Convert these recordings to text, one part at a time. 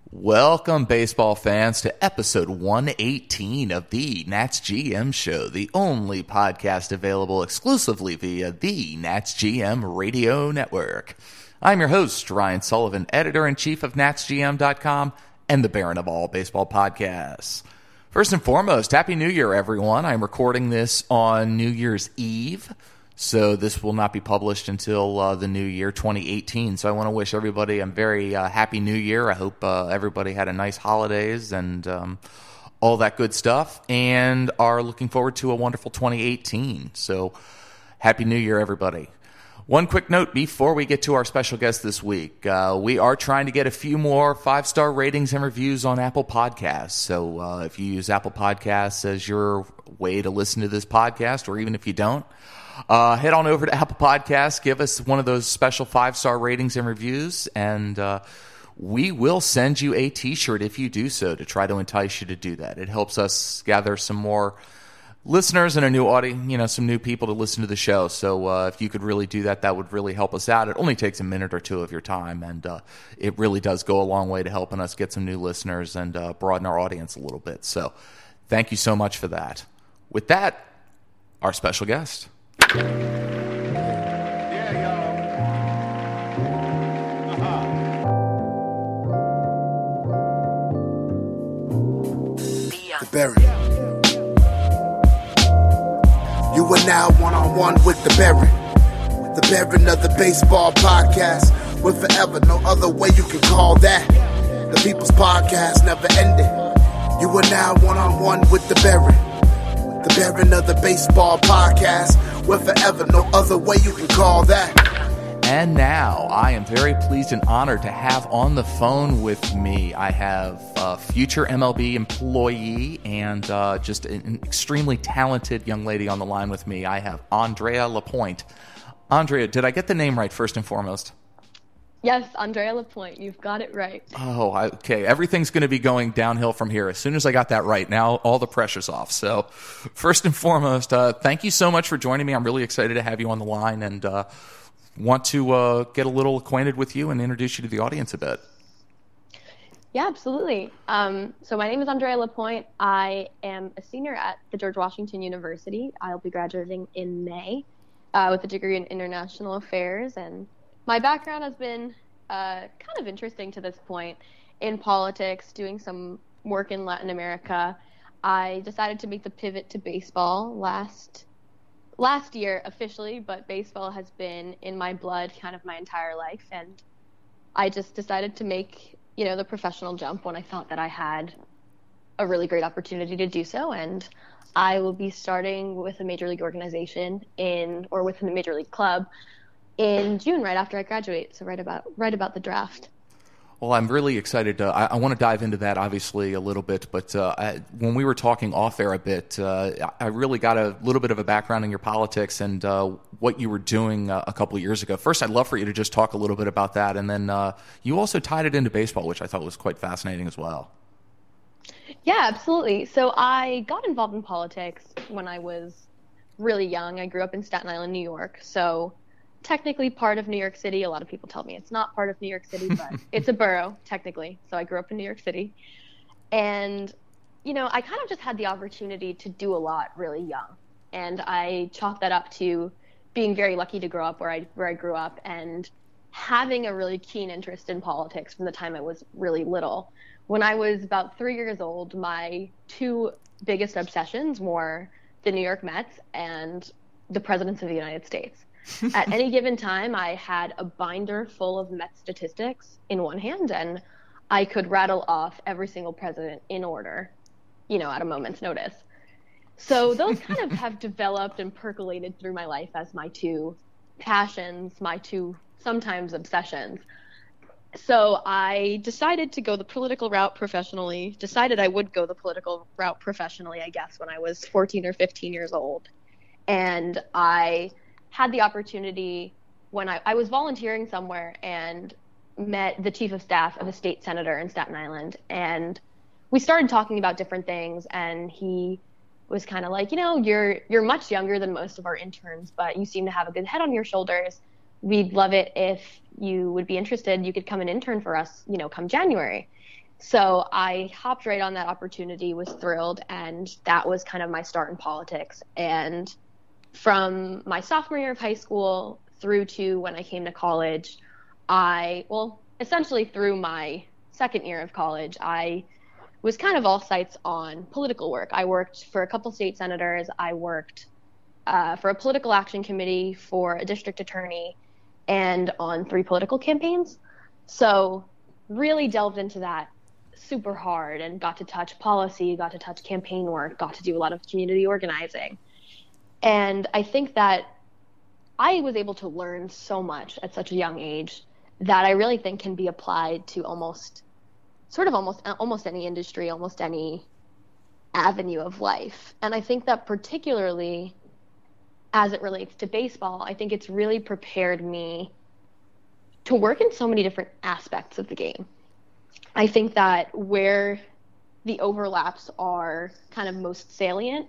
Welcome, baseball fans, to episode 118 of the Nats GM Show, the only podcast available exclusively via the Nats GM Radio Network. I'm your host, Ryan Sullivan, editor-in-chief of NatsGM.com and the Baron of all baseball podcasts. First and foremost, Happy New Year, everyone. I'm recording this on New Year's Eve, so this will not be published until the new year, 2018. So I want to wish everybody a very happy New Year. I hope everybody had a nice holidays and all that good stuff, and are looking forward to a wonderful 2018. So Happy New Year, everybody. One quick note before we get to our special guest this week. We are trying to get a few more 5-star ratings and reviews on Apple Podcasts. So if you use Apple Podcasts as your way to listen to this podcast, or even if you don't, head on over to Apple Podcasts, give us one of those special 5-star ratings and reviews, and we will send you a T-shirt if you do so, to try to entice you to do that. It helps us gather some more listeners and a new audience, some new people to listen to the show. So if you could really do that, that would really help us out. It only takes a minute or two of your time, and it really does go a long way to helping us get some new listeners and broaden our audience a little bit. So thank you so much for that. With that, our special guest. The Baron. You are now one-on-one with the Baron. The Baron of the baseball podcast. With forever, no other way you can call that. The People's Podcast never ending. You are now one-on-one with the Baron. The Baron of the baseball podcast. With forever, no other way you can call that. And now, I am very pleased and honored to have on the phone with me, I have a future MLB employee and just an extremely talented young lady on the line with me. I have Andrea Lapointe. Andrea, did I get the name right first and foremost? Yes, Andrea Lapointe. You've got it right. Oh, okay. Everything's going to be going downhill from here. As soon as I got that right, now all the pressure's off. So first and foremost, thank you so much for joining me. I'm really excited to have you on the line, and want to get a little acquainted with you and introduce you to the audience a bit. Yeah, absolutely. So my name is Andrea Lapointe. I am a senior at the George Washington University. I'll be graduating in May with a degree in international affairs. And my background has been kind of interesting to this point in politics, doing some work in Latin America. I decided to make the pivot to baseball last year officially, but baseball has been in my blood kind of my entire life, and I just decided to make, the professional jump when I thought that I had a really great opportunity to do so. And I will be starting with a major league organization or with a major league club in June, right after I graduate. So right about the draft. Well, I'm really excited. I want to dive into that, obviously, a little bit. But when we were talking off air a bit, I really got a little bit of a background in your politics and what you were doing a couple of years ago. First, I'd love for you to just talk a little bit about that. And then you also tied it into baseball, which I thought was quite fascinating as well. Yeah, absolutely. So I got involved in politics when I was really young. I grew up in Staten Island, New York. So technically part of New York City. A lot of people tell me it's not part of New York City, but it's a borough technically. So I grew up in New York City, and I kind of just had the opportunity to do a lot really young, and I chalked that up to being very lucky to grow up where I grew up and having a really keen interest in politics from the time I was really little. When I was about 3 years old, my two biggest obsessions were the New York Mets and the presidents of the United States. At any given time, I had a binder full of Met statistics in one hand, and I could rattle off every single president in order, at a moment's notice. So those kind of have developed and percolated through my life as my two passions, my two sometimes obsessions. So I decided to go the political route professionally, I would go the political route professionally, I guess, when I was 14 or 15 years old. And I had the opportunity when I was volunteering somewhere and met the chief of staff of a state senator in Staten Island. And we started talking about different things, and he was kind of like, you're much younger than most of our interns, but you seem to have a good head on your shoulders. We'd love it if you would be interested. You could come and intern for us, come January. So I hopped right on that opportunity, was thrilled, and that was kind of my start in politics. And from my sophomore year of high school through to when I came to college, essentially through my second year of college, I was kind of all sights on political work. I worked for a couple state senators. I worked for a political action committee, for a district attorney, and on 3 political campaigns. So really delved into that super hard and got to touch policy, got to touch campaign work, got to do a lot of community organizing. And I think that I was able to learn so much at such a young age that I really think can be applied to almost any industry, almost any avenue of life. And I think that particularly as it relates to baseball, I think it's really prepared me to work in so many different aspects of the game. I think that where the overlaps are kind of most salient,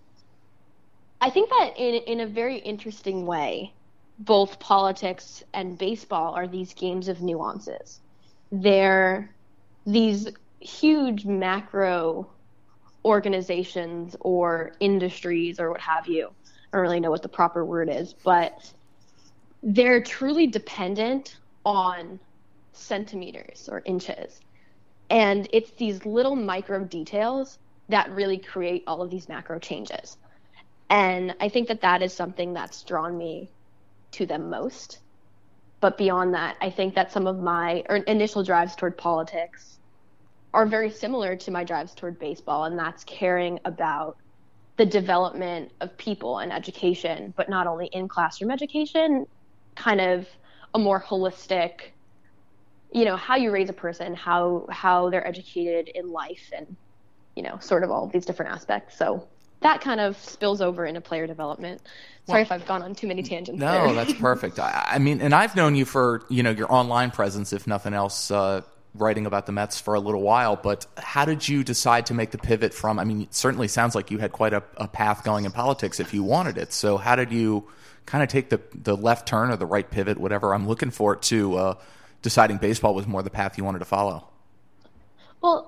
I think that in a very interesting way, both politics and baseball are these games of nuances. They're these huge macro organizations or industries or what have you. I don't really know what the proper word is, but they're truly dependent on centimeters or inches. And it's these little micro details that really create all of these macro changes. And I think that is something that's drawn me to them most. But beyond that, I think that some of my initial drives toward politics are very similar to my drives toward baseball, and that's caring about the development of people and education, but not only in classroom education, kind of a more holistic, how you raise a person, how they're educated in life, and, sort of all of these different aspects. So that kind of spills over into player development. Sorry if I've gone on too many tangents. No, there. That's perfect. I mean, and I've known you for, your online presence, if nothing else, writing about the Mets for a little while, but how did you decide to make the pivot from, it certainly sounds like you had quite a path going in politics if you wanted it. So how did you kind of take the left turn or the right pivot, whatever I'm looking for, to deciding baseball was more the path you wanted to follow? Well,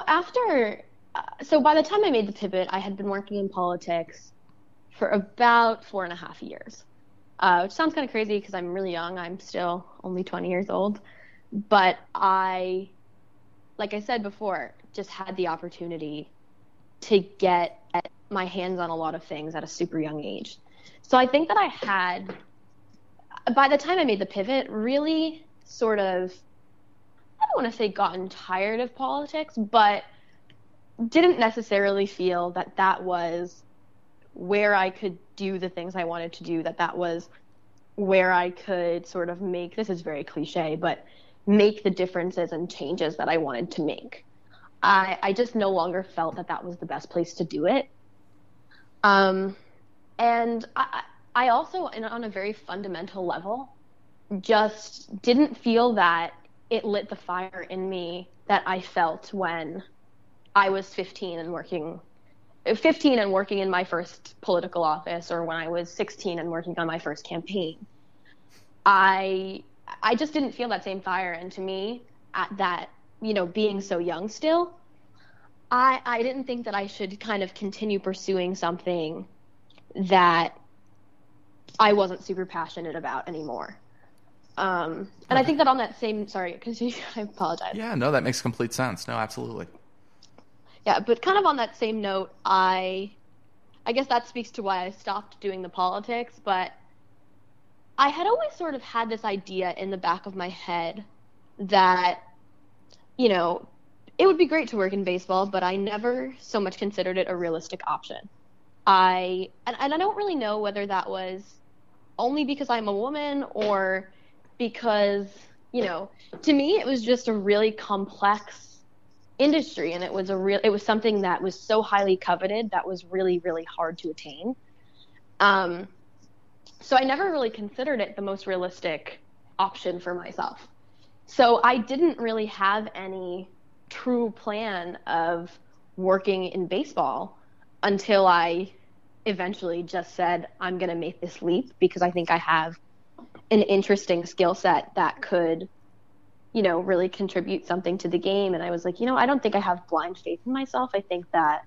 so by the time I made the pivot, I had been working in politics for about 4.5 years, which sounds kind of crazy because I'm really young. I'm still only 20 years old. But I, like I said before, just had the opportunity to get my hands on a lot of things at a super young age. So I think that I had, by the time I made the pivot, really sort of, I don't want to say gotten tired of politics, but didn't necessarily feel that was where I could do the things I wanted to do, that was where I could sort of make, this is very cliche, but make the differences and changes that I wanted to make. I just no longer felt that was the best place to do it. And I also, on a very fundamental level, just didn't feel that it lit the fire in me that I felt when I was 15 and working in my first political office, or when I was 16 and working on my first campaign. I just didn't feel that same fire. And to me, at that, being so young still, I didn't think that I should kind of continue pursuing something that I wasn't super passionate about anymore. And I think that on that same, sorry, I apologize. Yeah, no, that makes complete sense. No, absolutely. Yeah, but kind of on that same note, I guess that speaks to why I stopped doing the politics, but I had always sort of had this idea in the back of my head that, it would be great to work in baseball, but I never so much considered it a realistic option. And I don't really know whether that was only because I'm a woman or because, to me it was just a really complex industry, and it was something that was so highly coveted that was really, really hard to attain. So I never really considered it the most realistic option for myself. So I didn't really have any true plan of working in baseball until I eventually just said, I'm going to make this leap because I think I have an interesting skill set that could really contribute something to the game. And I was like, I don't think I have blind faith in myself. I think that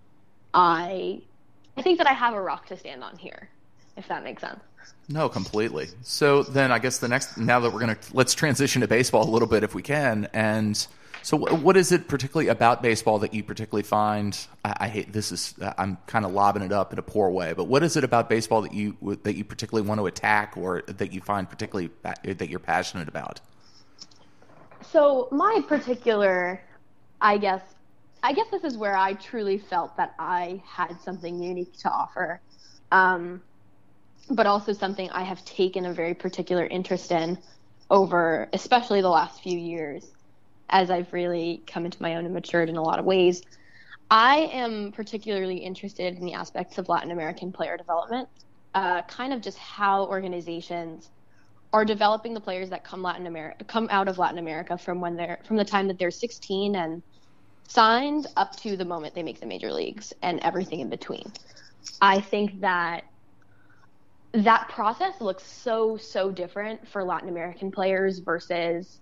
I have a rock to stand on here, if that makes sense. No, completely. So then I guess now that let's transition to baseball a little bit if we can. And so what is it particularly about baseball that you particularly find, I'm kind of lobbing it up in a poor way, but what is it about baseball that you particularly want to attack, or that you find particularly that you're passionate about? So my particular, I guess this is where I truly felt that I had something unique to offer. But also something I have taken a very particular interest in over, especially the last few years, as I've really come into my own and matured in a lot of ways. I am particularly interested in the aspects of Latin American player development, kind of just how organizations are developing the players that come out of Latin America from the time that they're 16 and signed up to the moment they make the major leagues and everything in between. I think that process looks so different for Latin American players versus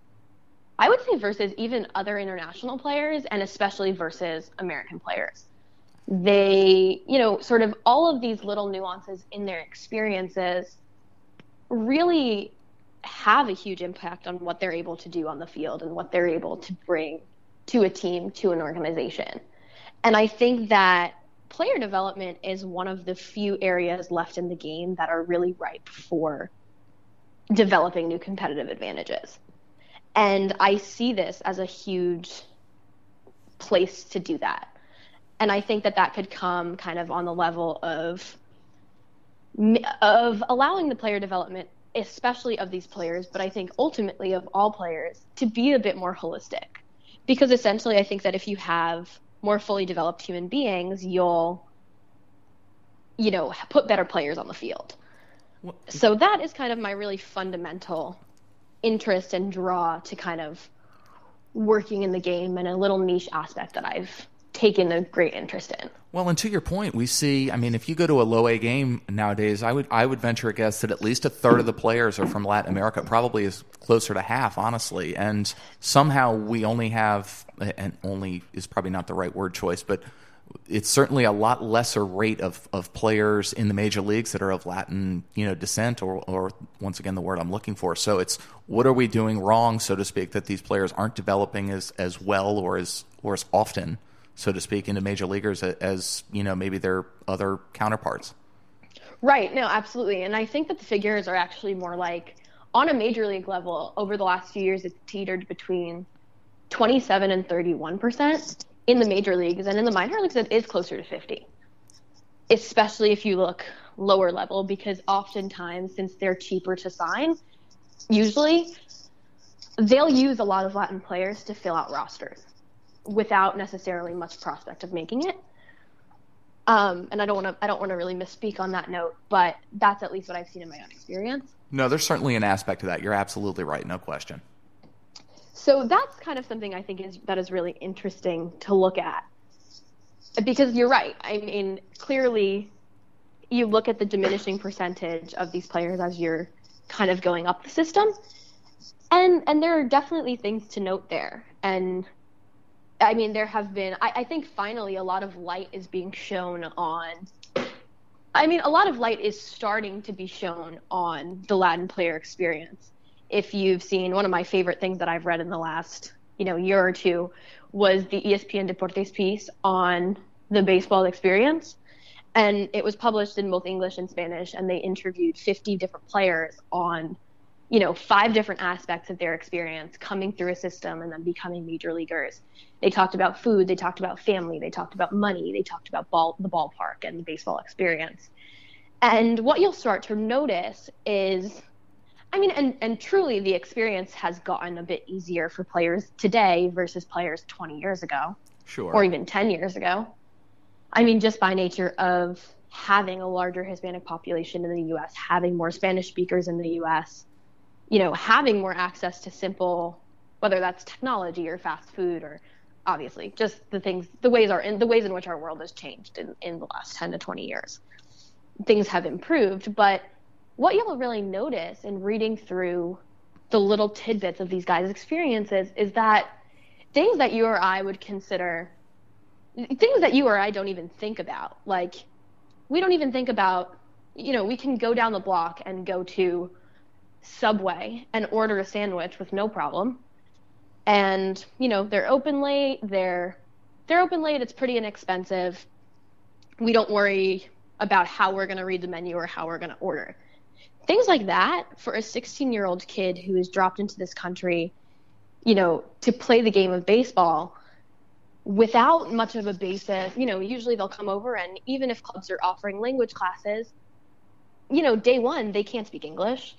even other international players, and especially versus American players. They, sort of all of these little nuances in their experiences really have a huge impact on what they're able to do on the field and what they're able to bring to a team, to an organization. And I think that player development is one of the few areas left in the game that are really ripe for developing new competitive advantages. And I see this as a huge place to do that. And I think that could come kind of on the level of allowing the player development, especially of these players, but I think ultimately of all players, to be a bit more holistic. Because essentially I think that if you have more fully developed human beings, you'll, put better players on the field. So that is kind of my really fundamental interest and draw to kind of working in the game, and a little niche aspect that I've taken a great interest in. Well, and to your point, we see, if you go to a low A game nowadays, I would venture a guess that at least a third of the players are from Latin America, probably is closer to half, honestly. And somehow we only have, and only is probably not the right word choice, but it's certainly a lot lesser rate of players in the major leagues that are of Latin, descent, or once again, the word I'm looking for. So it's, what are we doing wrong, so to speak, that these players aren't developing as well or as often, so to speak, into major leaguers as maybe their other counterparts? Right. No, absolutely. And I think that the figures are actually more like, on a major league level, over the last few years, it's teetered between 27 and 31% in the major leagues, and in the minor leagues, it is closer to 50, especially if you look lower level, because oftentimes, since they're cheaper to sign, usually they'll use a lot of Latin players to fill out rosters without necessarily much prospect of making it. And I don't want to really misspeak on that note, but that's at least what I've seen in my own experience. No, there's certainly an aspect to that. You're absolutely right. No question. So that's kind of something I think that is really interesting to look at, because you're right. Clearly you look at the diminishing percentage of these players as you're kind of going up the system, and there are definitely things to note there. And there have been, I think finally a lot of light is being shown on, a lot of light is starting to be shown on the Latin player experience. If you've seen, one of my favorite things that I've read in the last, year or two was the ESPN Deportes piece on the baseball experience. And it was published in both English and Spanish, and they interviewed 50 different players on, 5 different aspects of their experience coming through a system and then becoming major leaguers. They talked about food, they talked about family, they talked about money, they talked about the ballpark and the baseball experience. And what you'll start to notice is, and truly the experience has gotten a bit easier for players today versus players 20 years ago. Sure. Or even 10 years ago. Just by nature of having a larger Hispanic population in the U.S., having more Spanish speakers in the U.S., having more access to simple, whether that's technology or fast food, or obviously just the ways in which our world has changed in the last 10 to 20 years. Things have improved, but what you'll really notice in reading through the little tidbits of these guys' experiences is that things that you or I would consider, things that you or I don't even think about. Like, we don't even think about, we can go down the block and go to Subway and order a sandwich with no problem. And, they're open late. They're open late. It's pretty inexpensive. We don't worry about how we're going to read the menu or how we're going to order. Things like that for a 16-year-old kid who is dropped into this country, to play the game of baseball without much of a basis. Usually they'll come over, and even if clubs are offering language classes, day one, they can't speak English.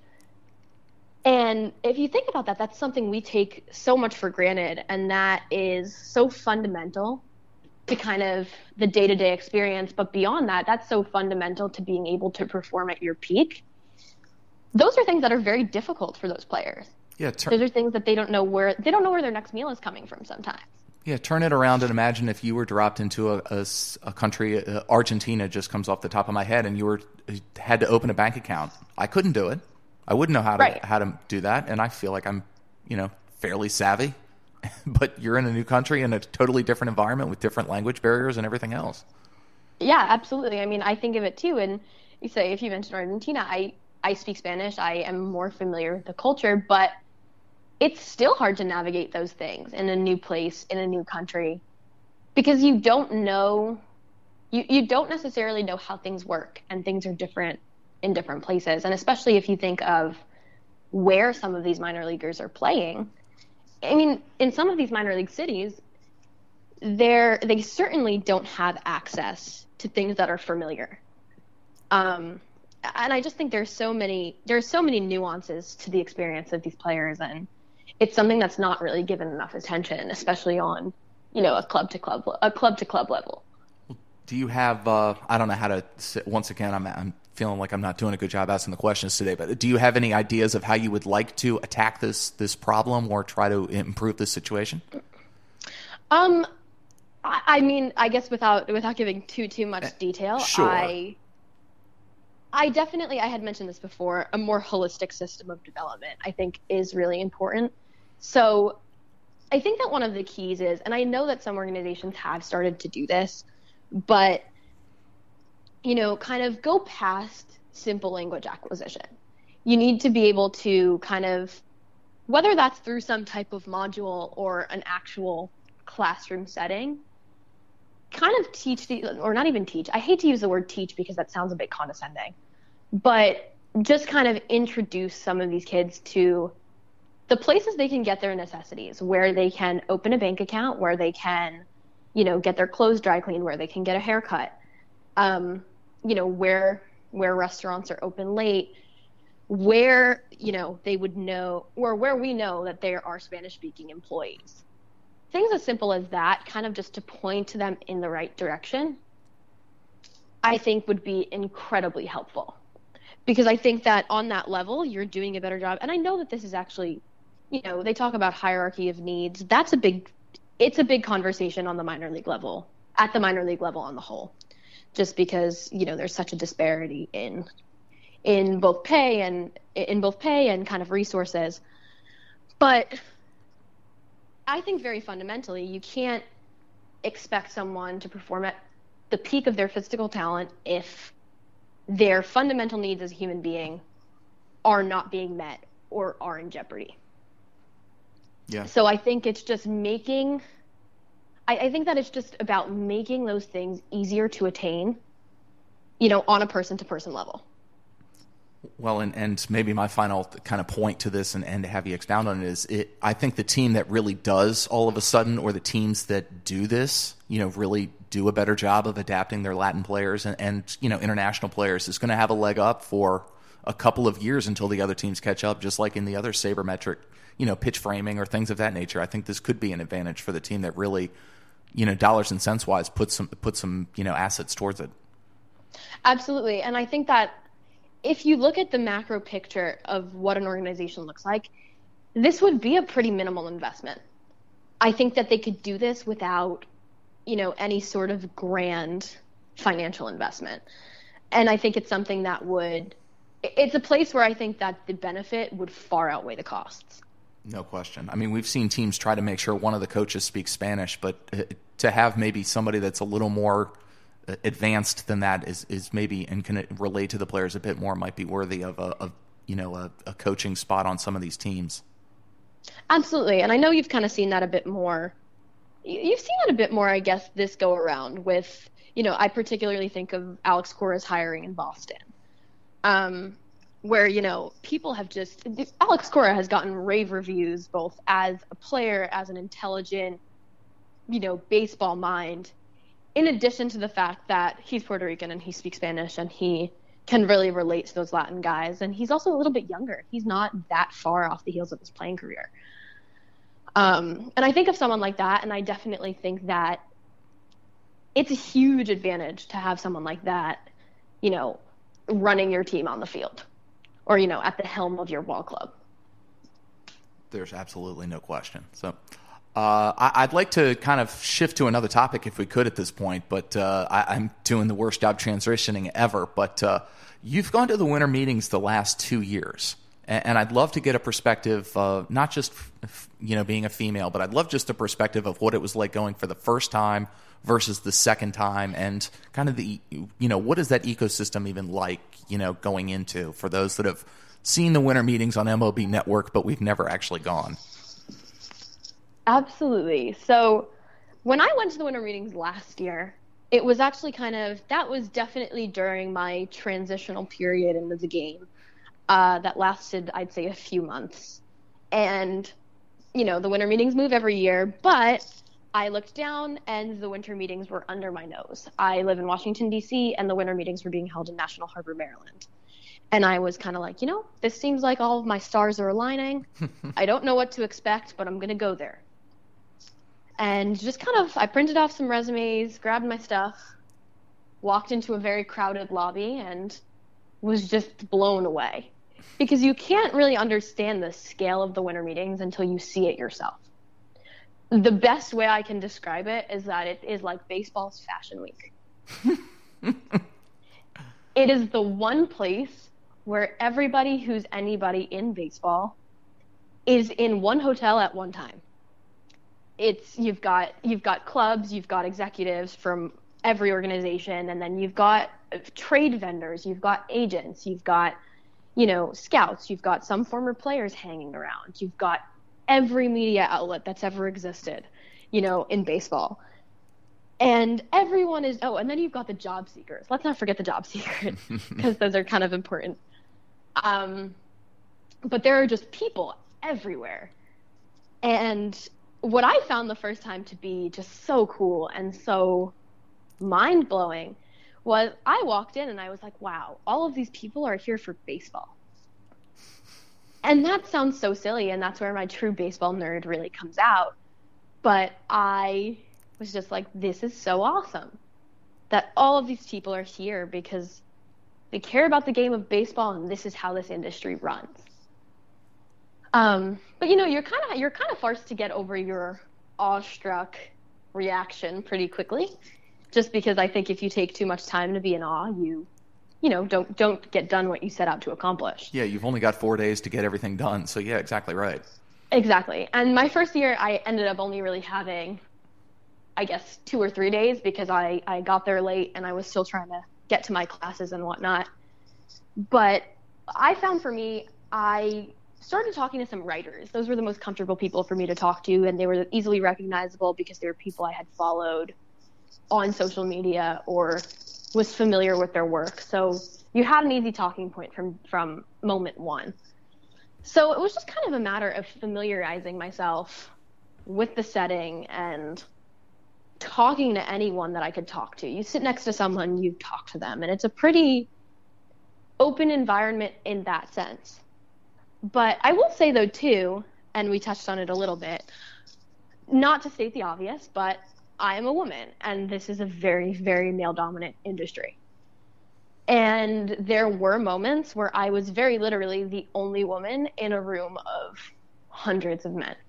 And if you think about that, that's something we take so much for granted, and that is so fundamental to kind of the day-to-day experience. But beyond that, that's so fundamental to being able to perform at your peak. Those are things that are very difficult for those players. Yeah, those are things that they don't know where their next meal is coming from sometimes. Yeah, turn it around and imagine if you were dropped into a country, Argentina just comes off the top of my head, and you had to open a bank account. I couldn't do it. I wouldn't know how to do that, and I feel like I'm, fairly savvy. But you're in a new country in a totally different environment with different language barriers and everything else. Yeah, absolutely. I mean, I think of it too, and you say if you mentioned Argentina, I speak Spanish. I am more familiar with the culture, but it's still hard to navigate those things in a new place, in a new country, because you don't know, you don't necessarily know how things work, and things are different in different places. And especially if you think of where some of these minor leaguers are playing. I mean, in some of these minor league cities, they certainly don't have access to things that are familiar. And I just think there's so many nuances to the experience of these players, and it's something that's not really given enough attention, especially on, a club to club level. Do you have, I don't know how to, once again, I'm feeling like I'm not doing a good job asking the questions today, but do you have any ideas of how you would like to attack this problem or try to improve this situation? I mean, I guess without giving too much detail, sure. I definitely, I had mentioned this before, a more holistic system of development I think is really important. So I think that one of the keys is, and I know that some organizations have started to do this, but, kind of go past simple language acquisition. You need to be able to kind of, whether that's through some type of module or an actual classroom setting, kind of teach or not even teach. I hate to use the word teach because that sounds a bit condescending, but just kind of introduce some of these kids to the places they can get their necessities, where they can open a bank account, where they can, get their clothes dry cleaned, where they can get a haircut, where restaurants are open late, where, they would know, or where we know that there are Spanish-speaking employees. Things as simple as that, kind of just to point to them in the right direction, I think would be incredibly helpful. Because I think that on that level, you're doing a better job. And I know that this is actually, they talk about hierarchy of needs. It's a big conversation on the minor league level, at the minor league level on the whole, just because, there's such a disparity in both pay and kind of resources. But I think very fundamentally, you can't expect someone to perform at the peak of their physical talent if their fundamental needs as a human being are not being met or are in jeopardy. Yeah. So I think it's just I think that it's just about making those things easier to attain, on a person-to-person level. Well, and maybe my final kind of point to this and to have you expound on it is, I think the team that really does all of a sudden, or the teams that do this, really do a better job of adapting their Latin players and international players is going to have a leg up for a couple of years until the other teams catch up, just like in the other sabermetric, pitch framing or things of that nature. I think this could be an advantage for the team that really, dollars and cents wise, put some assets towards it. Absolutely. And I think that if you look at the macro picture of what an organization looks like, this would be a pretty minimal investment. I think that they could do this without, any sort of grand financial investment. And I think it's something that would it's a place where I think that the benefit would far outweigh the costs. No question. I mean, we've seen teams try to make sure one of the coaches speaks Spanish, but to have maybe somebody that's a little more advanced than that is maybe and can relate to the players a bit more might be worthy of a coaching spot on some of these teams. Absolutely. And I know you've kind of seen that a bit more. You've seen that a bit more, I guess, this go around with, I particularly think of Alex Cora's hiring in Boston. Where, people have Alex Cora has gotten rave reviews, both as a player, as an intelligent, baseball mind, in addition to the fact that he's Puerto Rican and he speaks Spanish and he can really relate to those Latin guys. And he's also a little bit younger. He's not that far off the heels of his playing career. And I think of someone like that, and I definitely think that it's a huge advantage to have someone like that, running your team on the field or, at the helm of your ball club. There's absolutely no question. So I'd like to kind of shift to another topic if we could at this point, but I'm doing the worst job transitioning ever. But you've gone to the winter meetings the last 2 years, and I'd love to get a perspective, not just, being a female, but I'd love just a perspective of what it was like going for the first time versus the second time, and kind of the, what is that ecosystem even like, going into for those that have seen the winter meetings on MLB Network, but we've never actually gone. Absolutely. So when I went to the winter meetings last year, it was actually that was definitely during my transitional period into the game that lasted, I'd say, a few months. And, the winter meetings move every year, but I looked down and the winter meetings were under my nose. I live in Washington, D.C., and the winter meetings were being held in National Harbor, Maryland. And I was kind of like, this seems like all of my stars are aligning. I don't know what to expect, but I'm going to go there. And just I printed off some resumes, grabbed my stuff, walked into a very crowded lobby, and was just blown away. Because you can't really understand the scale of the winter meetings until you see it yourself. The best way I can describe it is that it is like baseball's fashion week. It is the one place where everybody who's anybody in baseball is in one hotel at one time. You've got clubs, you've got executives from every organization, and then you've got trade vendors, you've got agents, you've got, scouts, you've got some former players hanging around, you've got every media outlet that's ever existed, in baseball. And everyone is, and then you've got the job seekers. Let's not forget the job seekers, because those are kind of important. But there are just people everywhere. And what I found the first time to be just so cool and so mind-blowing was I walked in and I was like, wow, all of these people are here for baseball. And that sounds so silly, and that's where my true baseball nerd really comes out. But I was just like, this is so awesome that all of these people are here because they care about the game of baseball, and this is how this industry runs. But you're kind of forced to get over your awestruck reaction pretty quickly, just because I think if you take too much time to be in awe, you don't get done what you set out to accomplish. Yeah, you've only got 4 days to get everything done. So yeah, exactly right. Exactly. And my first year, I ended up only really having, I guess, 2 or 3 days because I got there late and I was still trying to get to my classes and whatnot. But I found for me, I started talking to some writers. Those were the most comfortable people for me to talk to, and they were easily recognizable because they were people I had followed on social media or was familiar with their work. So you had an easy talking point from moment one. So it was just kind of a matter of familiarizing myself with the setting and talking to anyone that I could talk to. You sit next to someone, you talk to them, and it's a pretty open environment in that sense. But I will say, though, too, and we touched on it a little bit, not to state the obvious, but I am a woman, and this is a very, very male-dominant industry. And there were moments where I was very literally the only woman in a room of hundreds of men.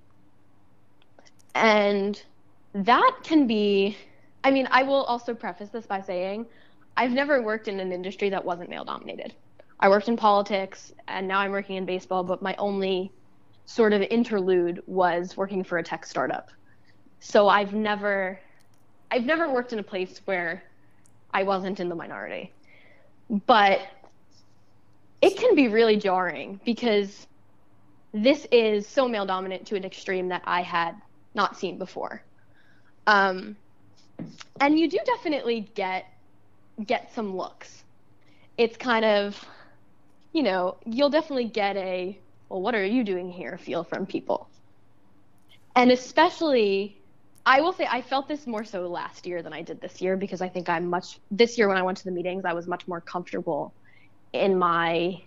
And that can be, I mean, I will also preface this by saying I've never worked in an industry that wasn't male-dominated. I worked in politics, and now I'm working in baseball, but my only sort of interlude was working for a tech startup. So I've never worked in a place where I wasn't in the minority. But it can be really jarring because this is so male dominant to an extreme that I had not seen before. And you do definitely get some looks. It's kind of, you'll definitely get a, well, what are you doing here feel from people. And especially, I will say I felt this more so last year than I did this year, because I think this year when I went to the meetings, I was much more comfortable in my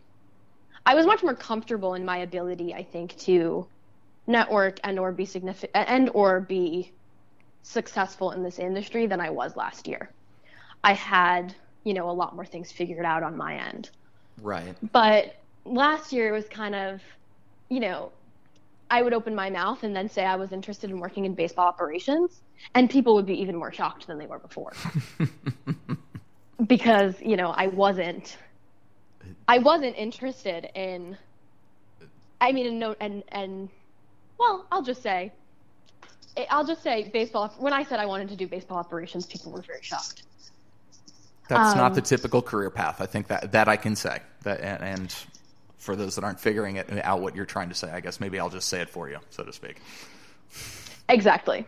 ability, I think, to network and/or be significant and/or be successful in this industry than I was last year. I had, a lot more things figured out on my end. Right. But last year it was kind of, I would open my mouth and then say I was interested in working in baseball operations, and people would be even more shocked than they were before. Because, I wasn't interested in, I'll just say baseball. When I said I wanted to do baseball operations, people were very shocked. That's not the typical career path. I think that I can say that, and for those that aren't figuring it out what you're trying to say, I guess maybe I'll just say it for you, so to speak. Exactly.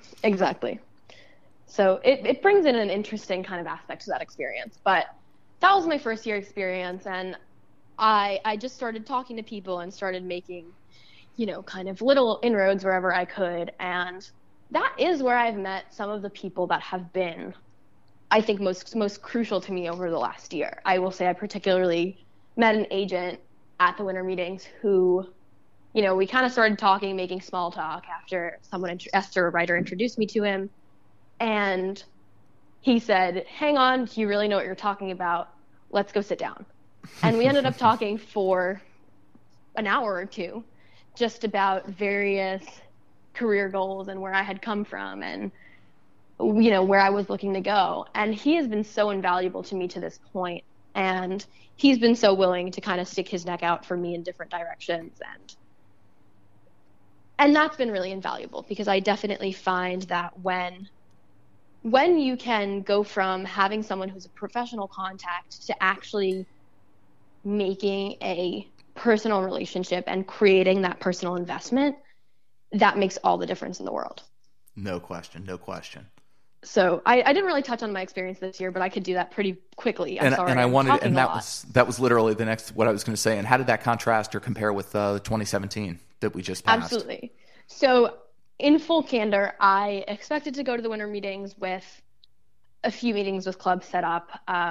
So it brings in an interesting kind of aspect to that experience. But that was my first year experience, and I just started talking to people and started making, kind of little inroads wherever I could. And that is where I've met some of the people that have been, I think, most crucial to me over the last year. I will say I particularly met an agent at the winter meetings who, we kind of started talking, making small talk after a writer introduced me to him. And he said, hang on, do you really know what you're talking about? Let's go sit down. And we ended up talking for an hour or two just about various career goals and where I had come from and, where I was looking to go. And he has been so invaluable to me to this point. And he's been so willing to kind of stick his neck out for me in different directions. And that's been really invaluable, because I definitely find that when you can go from having someone who's a professional contact to actually making a personal relationship and creating that personal investment, that makes all the difference in the world. No question. So I didn't really touch on my experience this year, but I could do that pretty quickly. I'm sorry. And I wanted, and that was literally the next, what I was going to say. And how did that contrast or compare with 2017 that we just passed? Absolutely. So in full candor, I expected to go to the winter meetings with a few meetings with clubs set up,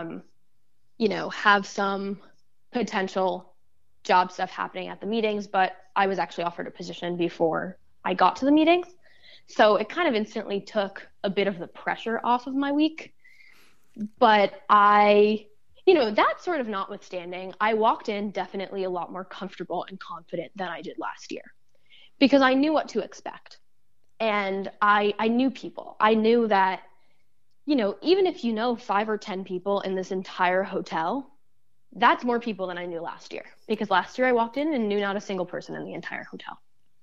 have some potential job stuff happening at the meetings, but I was actually offered a position before I got to the meetings. So it kind of instantly took a bit of the pressure off of my week. But that sort of notwithstanding, I walked in definitely a lot more comfortable and confident than I did last year, because I knew what to expect. And I knew people. I knew that, even if 5 or 10 people in this entire hotel, that's more people than I knew last year, because last year I walked in and knew not a single person in the entire hotel.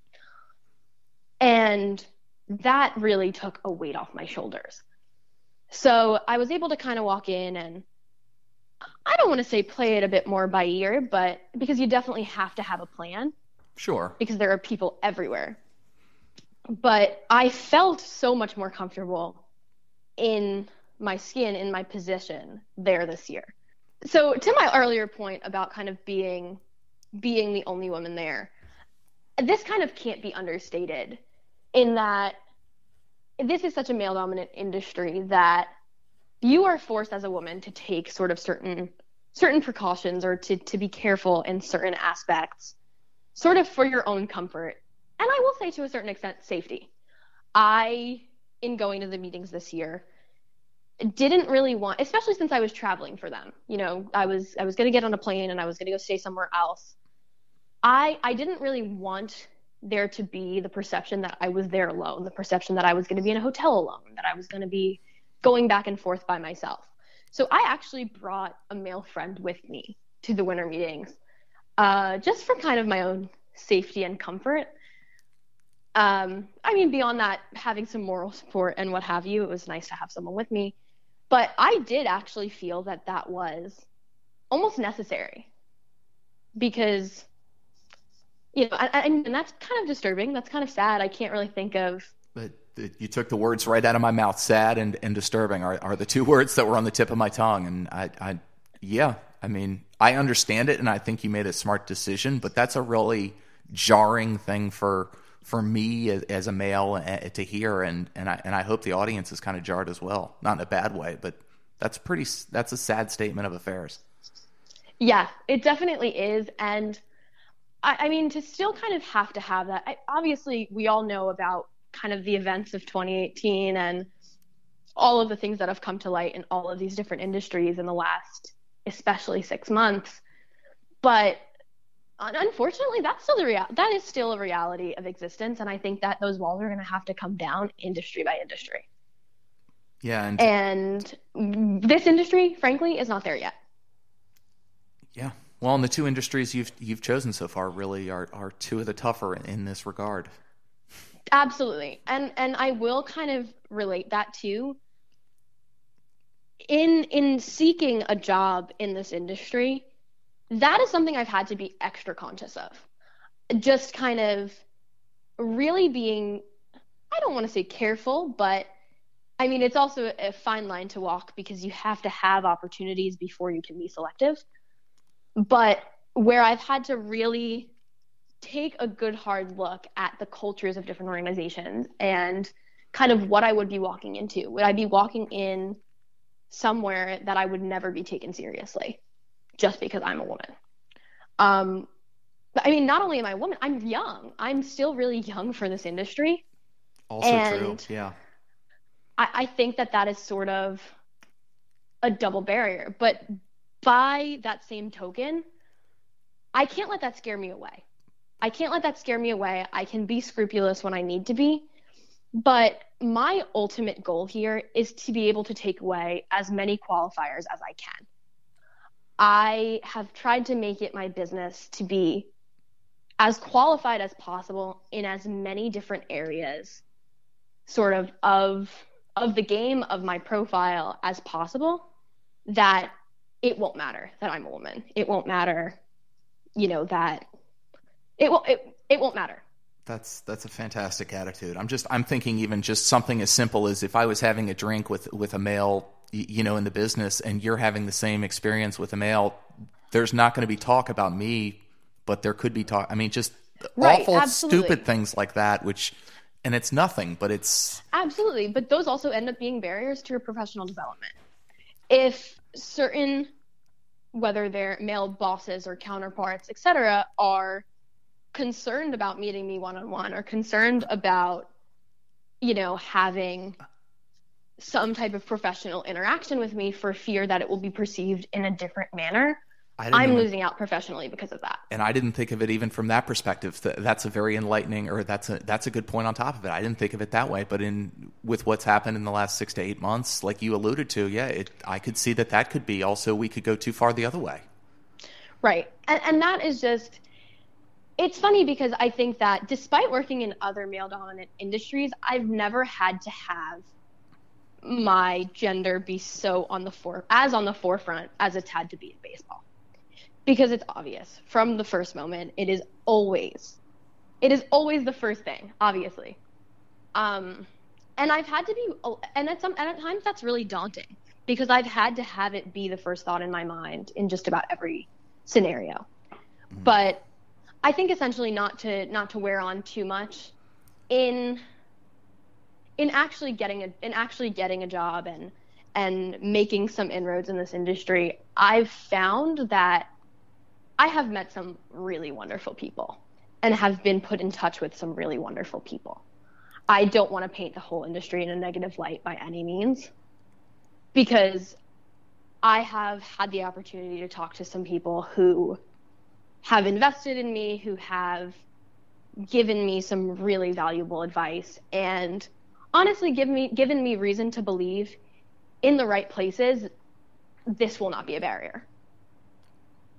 And that really took a weight off my shoulders. So I was able to kind of walk in and, I don't want to say play it a bit more by ear, but because you definitely have to have a plan. Sure. Because there are people everywhere. But I felt so much more comfortable in my skin, in my position there this year. So to my earlier point about kind of being the only woman there, this kind of can't be understated, in that this is such a male-dominant industry that you are forced as a woman to take sort of certain precautions, or to be careful in certain aspects, sort of for your own comfort. And I will say, to a certain extent, safety. In going to the meetings this year, didn't really want, especially since I was traveling for them. I was going to get on a plane and I was going to go stay somewhere else. I didn't really want there to be the perception that I was there alone, the perception that I was going to be in a hotel alone, that I was going to be going back and forth by myself. So I actually brought a male friend with me to the winter meetings, just for kind of my own safety and comfort. I mean, beyond that, having some moral support and what have you, it was nice to have someone with me. But I did actually feel that that was almost necessary because, you know, and that's kind of disturbing. That's kind of sad. I can't really think of. But you took the words right out of my mouth. Sad and disturbing are the two words that were on the tip of my tongue. And yeah, I mean, I understand it, and I think you made a smart decision. But that's a really jarring thing for me as a male to hear, and I hope the audience is kind of jarred as well, not in a bad way, but that's a sad statement of affairs. Yeah, it definitely is, and I mean, to still kind of have to have that. Obviously, we all know about kind of the events of 2018 and all of the things that have come to light in all of these different industries in the last, especially 6 months, but unfortunately, that is still a reality of existence, and I think that those walls are going to have to come down industry by industry. Yeah, and this industry, frankly, is not there yet. Yeah, well, and the two industries you've chosen so far really are two of the tougher in this regard. Absolutely, and I will kind of relate that to in seeking a job in this industry. That is something I've had to be extra conscious of. Just kind of really being, I don't want to say careful, but I mean, it's also a fine line to walk because you have to have opportunities before you can be selective. But where I've had to really take a good hard look at the cultures of different organizations and kind of what I would be walking into. Would I be walking in somewhere that I would never be taken seriously? Just because I'm a woman. But I mean, not only am I a woman, I'm young. I'm still really young for this industry. Also true, yeah. I think that is sort of a double barrier. But by that same token, I can't let that scare me away. I can be scrupulous when I need to be. But my ultimate goal here is to be able to take away as many qualifiers as I can. I have tried to make it my business to be as qualified as possible in as many different areas sort of the game of my profile as possible, that it won't matter that I'm a woman. It won't matter, you know, that it won't matter. That's a fantastic attitude. I'm thinking even just something as simple as if I was having a drink with a male, you know, in the business, and you're having the same experience with a male, there's not going to be talk about me, but there could be talk. I mean, just awful, absolutely. Stupid things like that, and it's nothing, but it's... Absolutely, but those also end up being barriers to your professional development. If certain, whether they're male bosses or counterparts, etc., are concerned about meeting me one-on-one, or concerned about, you know, having some type of professional interaction with me for fear that it will be perceived in a different manner, I'm losing out professionally because of that. And I didn't think of it even from that perspective. That's a very enlightening, or that's a good point on top of it. I didn't think of it that way, but with what's happened in the last 6 to 8 months, like you alluded to, yeah, I could see that could be also, we could go too far the other way. Right. And that is just, it's funny because I think that despite working in other male-dominant industries, I've never had to have my gender be so on the forefront as it's had to be in baseball. Because it's obvious from the first moment. It is always the first thing, obviously. And I've had to be, and at times that's really daunting because I've had to have it be the first thought in my mind in just about every scenario. Mm-hmm. But I think essentially not to wear on too much in actually getting a job and making some inroads in this industry. I've found that I have met some really wonderful people and have been put in touch with some really wonderful people. I don't want to paint the whole industry in a negative light by any means, because I have had the opportunity to talk to some people who have invested in me, who have given me some really valuable advice, and honestly given me reason to believe in the right places, this will not be a barrier.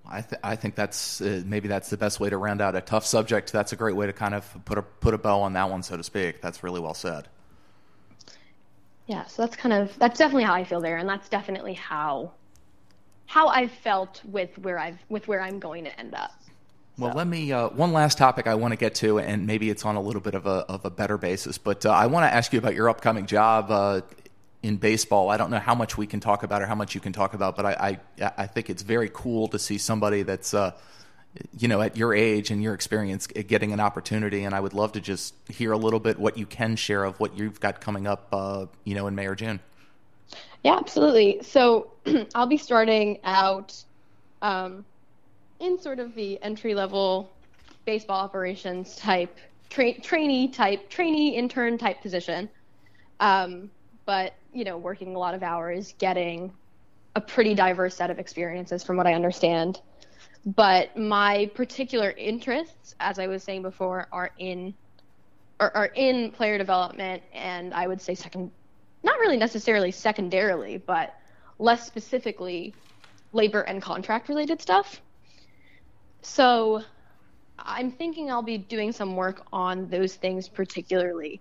I think that's maybe that's the best way to round out a tough subject. That's a great way to kind of put a bow on that one, so to speak. That's really well said. Yeah, so that's definitely how I feel there, and that's definitely how I felt with where I'm going to end up. Well, let me one last topic I want to get to, and maybe it's on a little bit of a better basis, but I want to ask you about your upcoming job in baseball. I don't know how much we can talk about or how much you can talk about, but I think it's very cool to see somebody that's at your age and your experience getting an opportunity, and I would love to just hear a little bit what you can share of what you've got coming up in May or June. Yeah, absolutely. So I'll be starting out in sort of the entry-level baseball operations type, trainee intern type position. But, working a lot of hours, getting a pretty diverse set of experiences from what I understand. But my particular interests, as I was saying before, are in player development, and I would say not really necessarily secondarily, but less specifically labor and contract related stuff. So I'm thinking I'll be doing some work on those things particularly.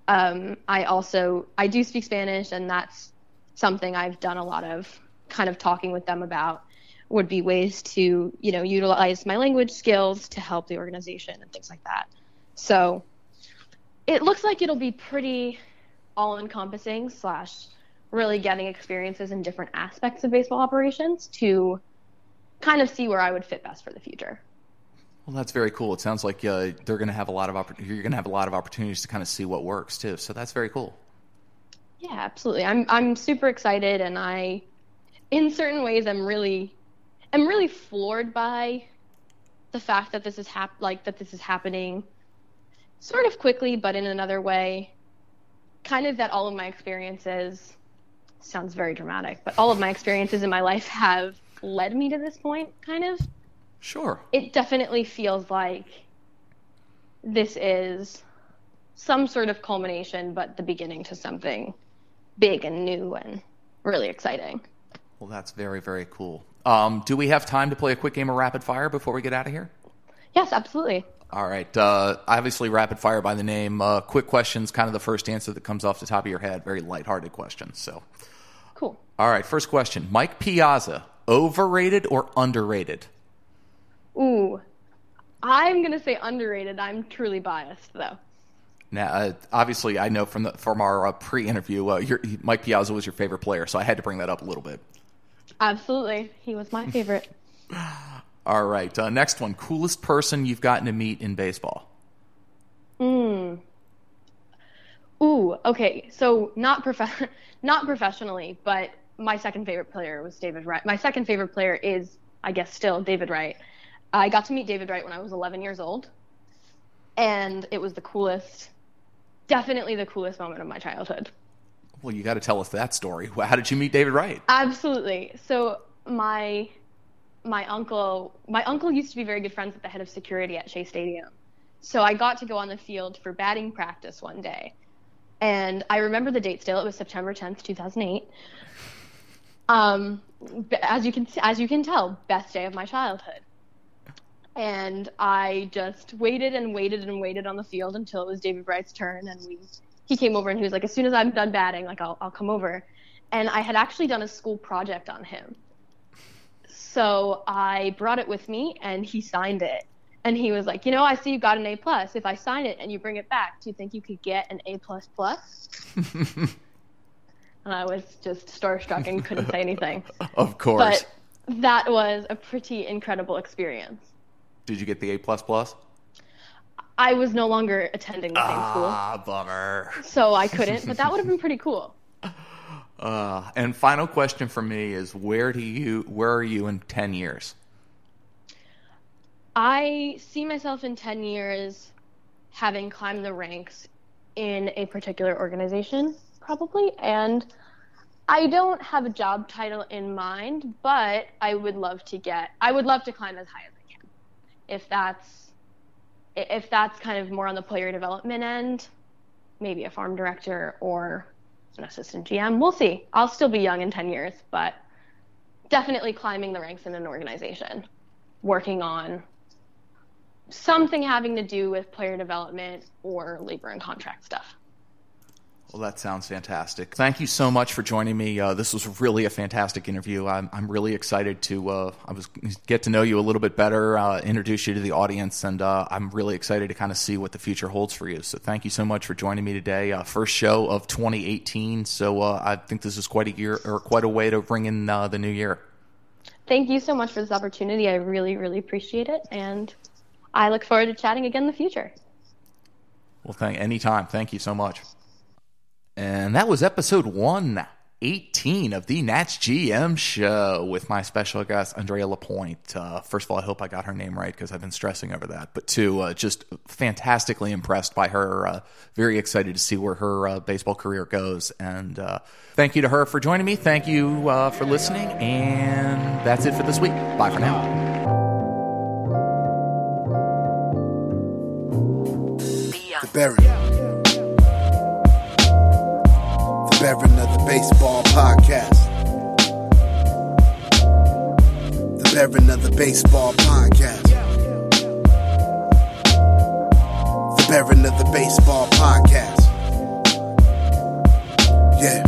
I do speak Spanish, and that's something I've done a lot of kind of talking with them about, would be ways to, utilize my language skills to help the organization and things like that. So it looks like it'll be pretty all-encompassing / really getting experiences in different aspects of baseball operations to kind of see where I would fit best for the future. Well, that's very cool. It sounds like they're going to have you're going to have a lot of opportunities to kind of see what works too. So that's very cool. Yeah, absolutely. I'm super excited, and in certain ways, I'm really floored by the fact that this is happening sort of quickly, but in another way, kind of that all of my experiences, sounds very dramatic, but all of my experiences in my life have led me to this point, kind of. Sure. It definitely feels like this is some sort of culmination, but the beginning to something big and new and really exciting. Well, that's very, very cool. Do we have time to play a quick game of rapid fire before we get out of here? Yes, absolutely. All right. Obviously, rapid fire by the name. Quick questions, kind of the first answer that comes off the top of your head. Very lighthearted questions. So, cool. All right. First question: Mike Piazza, overrated or underrated? Ooh, I'm gonna say underrated. I'm truly biased, though. Now, obviously, I know from our pre-interview, Mike Piazza was your favorite player, so I had to bring that up a little bit. Absolutely, he was my favorite. All right, next one. Coolest person you've gotten to meet in baseball? Ooh, okay. So not professionally, but my second favorite player was David Wright. My second favorite player is, I guess, still David Wright. I got to meet David Wright when I was 11 years old, and it was definitely the coolest moment of my childhood. Well, you got to tell us that story. How did you meet David Wright? Absolutely. So my uncle used to be very good friends with the head of security at Shea Stadium. So I got to go on the field for batting practice one day. And I remember the date still. It was September 10th, 2008. As you can tell, best day of my childhood. And I just waited and waited and waited on the field until it was David Wright's turn, and he came over and he was like, as soon as I'm done batting, like I'll come over. And I had actually done a school project on him. So I brought it with me, and he signed it. And he was like, I see you got an A+. If I sign it and you bring it back, do you think you could get an A++? And I was just starstruck and couldn't say anything. Of course. But that was a pretty incredible experience. Did you get the A++? I was no longer attending the same school. Ah, bummer. So I couldn't, but that would have been pretty cool. And final question for me is, where are you in 10 years? I see myself in 10 years having climbed the ranks in a particular organization, probably. And I don't have a job title in mind, but I would love to climb as high as I can. If that's kind of more on the player development end, maybe a farm director or an assistant GM. We'll see. I'll still be young in 10 years, but definitely climbing the ranks in an organization. working on something having to do with player development or labor and contract stuff. Well, that sounds fantastic. Thank you so much for joining me. This was really a fantastic interview. I'm really excited to get to know you a little bit better, introduce you to the audience, and I'm really excited to kind of see what the future holds for you. So thank you so much for joining me today. First show of 2018. So I think this is quite a year, or quite a way to bring in the new year. Thank you so much for this opportunity. I really, really appreciate it, and I look forward to chatting again in the future. Well, anytime. Thank you so much. And that was episode 118 of the Nats GM show with my special guest, Andrea Lapointe. First of all, I hope I got her name right because I've been stressing over that. But two, just fantastically impressed by her. Very excited to see where her baseball career goes. And thank you to her for joining me. Thank you for listening. And that's it for this week. Bye for now. The Baron of the Baseball Podcast. The Baron of the Baseball Podcast. The Baron of the Baseball Podcast. Yeah.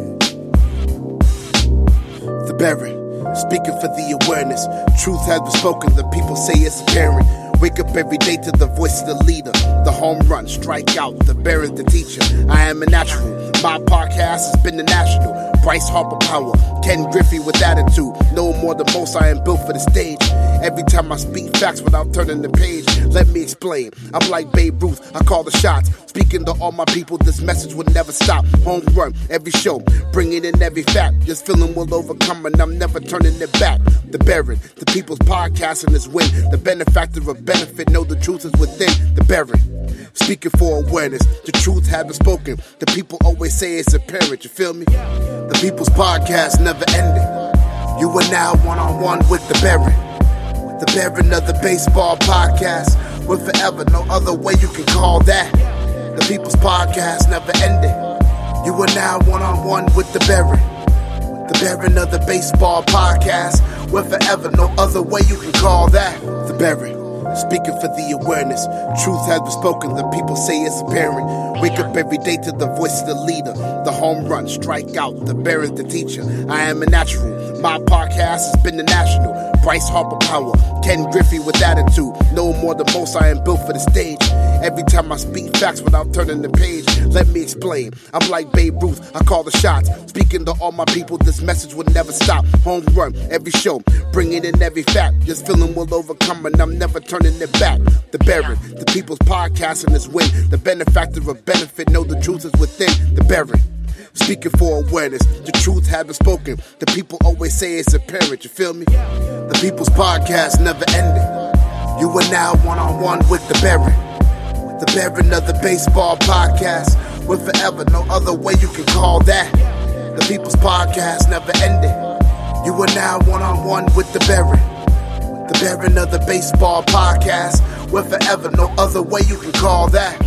The Baron, speaking for the awareness. Truth has been spoken, the people say it's apparent. Wake up every day to the voice of the leader. The home run, strike out, the Baron, the teacher. I am a natural. My podcast has been the national. Bryce Harper power, Ken Griffey with attitude. No more than most, I am built for the stage. Every time I speak facts without turning the page. Let me explain, I'm like Babe Ruth, I call the shots. Speaking to all my people, this message will never stop. Home run, every show, bringing in every fact. This feeling will overcome and I'm never turning it back. The Baron, the people's podcasting is win. The benefactor of benefit, know the truth is within. The Baron, speaking for awareness. The truth has been spoken. The people always say it's apparent, you feel me? The people's podcast never ending. You are now one-on-one with the Baron. The Baron of the Baseball Podcast. With forever, no other way you can call that. The people's podcast never ending. You are now one-on-one with the Baron. The Baron of the Baseball Podcast. With forever, no other way you can call that. The Baron, speaking for the awareness. Truth has been spoken, the people say it's apparent. Wake up every day to the voice of the leader. The home run, strike out, the Baron, the teacher. I am a natural. My podcast has been the national. Bryce Harper power, Ken Griffey with attitude. No more than most, I am built for the stage. Every time I speak facts without turning the page. Let me explain, I'm like Babe Ruth, I call the shots. Speaking to all my people, this message will never stop. Home run, every show, bringing in every fact. This feeling will overcome and I'm never turning it back. The Baron, the people's podcasting is win. The benefactor of benefit, know the truth is within. The Baron, speaking for awareness. The truth has been spoken. The people always say it's apparent, you feel me? The people's podcast never ending. You are now one-on-one with the Baron. The Baron of the Baseball Podcast. With forever, no other way you can call that. The people's podcast never ending. You are now one-on-one with the Baron. The Baron of the Baseball Podcast. With forever, no other way you can call that.